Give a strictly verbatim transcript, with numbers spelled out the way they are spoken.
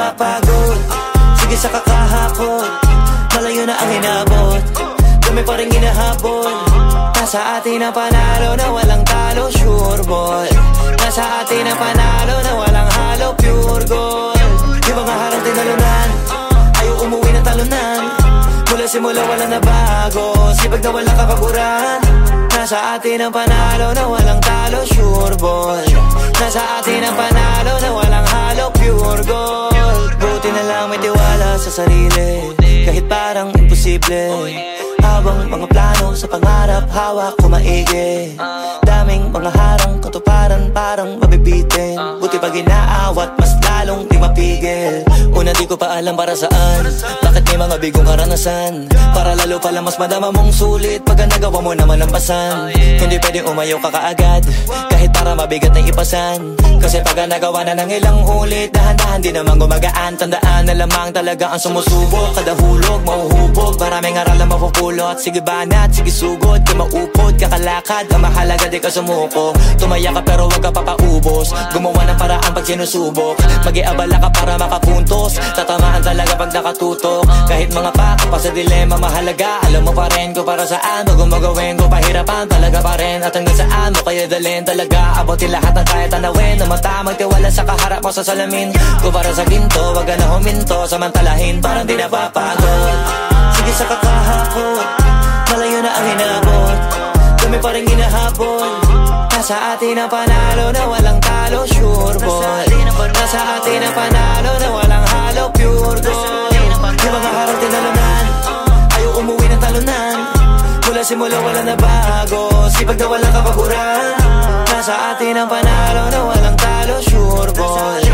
napapagod. Sige sa kakahakot, malayo na ang inabot, kami pa rin hinahabol. Nasa atin ang panalo na walang talo, sure ball. Nasa atin ang panalo na walang halo, pure gold. Yung mga harang tinalunan, ayaw umuwi ng talunan. Mula simula wala na bago, sipag na walang kakaburan. Nasa atin ang panalo na walang talo, sure ball. Nasa atin ang panalo na walang halo, pure gold. Buti na lang may tiwala sa sarili, kahit parang imposible. Habang mga plano sa pangarap, hawak ko maigi. Daming mga harang, katuparan parang mabibitin. Buti pag inaawat, mas lalong di mapigil. Una di ko pa alam para saan, bakit may mga bigong karanasan. Para lalo pala mas madama mong sulit pagka nagawa mo naman ang pasan. Hindi pwedeng umayaw ka kaagad, kahit para mabigat na ipasan. Kasi pagka nagawa na ng ilang ulit, dahan-dahan di naman gumagaan. Tandaan na lamang talaga ang sumusubok, kada hulog mauhubog, maraming aral na mapupulot. Sige banat, sige sugod, di maupod, kakalakad. Ang mahalaga di ka sumuko, tumaya ka pero wag ka papaubos. Gumawa ng paraan pag sinusubok, mag-iabala ka para makapuntos. Tatamaan talaga pag nakatutok, kahit mga pako pa sa dilema mahalaga. Alam mo pa rin kung para saan, bago magawin ko pahirapan talaga pa rin. At hanggang saan mo kaya dalhin talaga, abutin lahat ng kaya tanawin. Na mata magtiwala sa kaharap mo sa salamin, kung para sa ginto, wag ka na huminto. Samantalahin parang di napapagod. Sige sa kakahakot, malayo na ang inabot, kami pa rin hinahabol. Nasa atin ang panalo na walang talo, sure ball. Nasa atin ang panalo na walang halo, pure gold. Yung mga harang tinalunan, ayaw umuwi ng talunan. Mula simula wala na bago, sipag na walang kapaguran. Nasa atin ang panalo na walang talo, sure ball.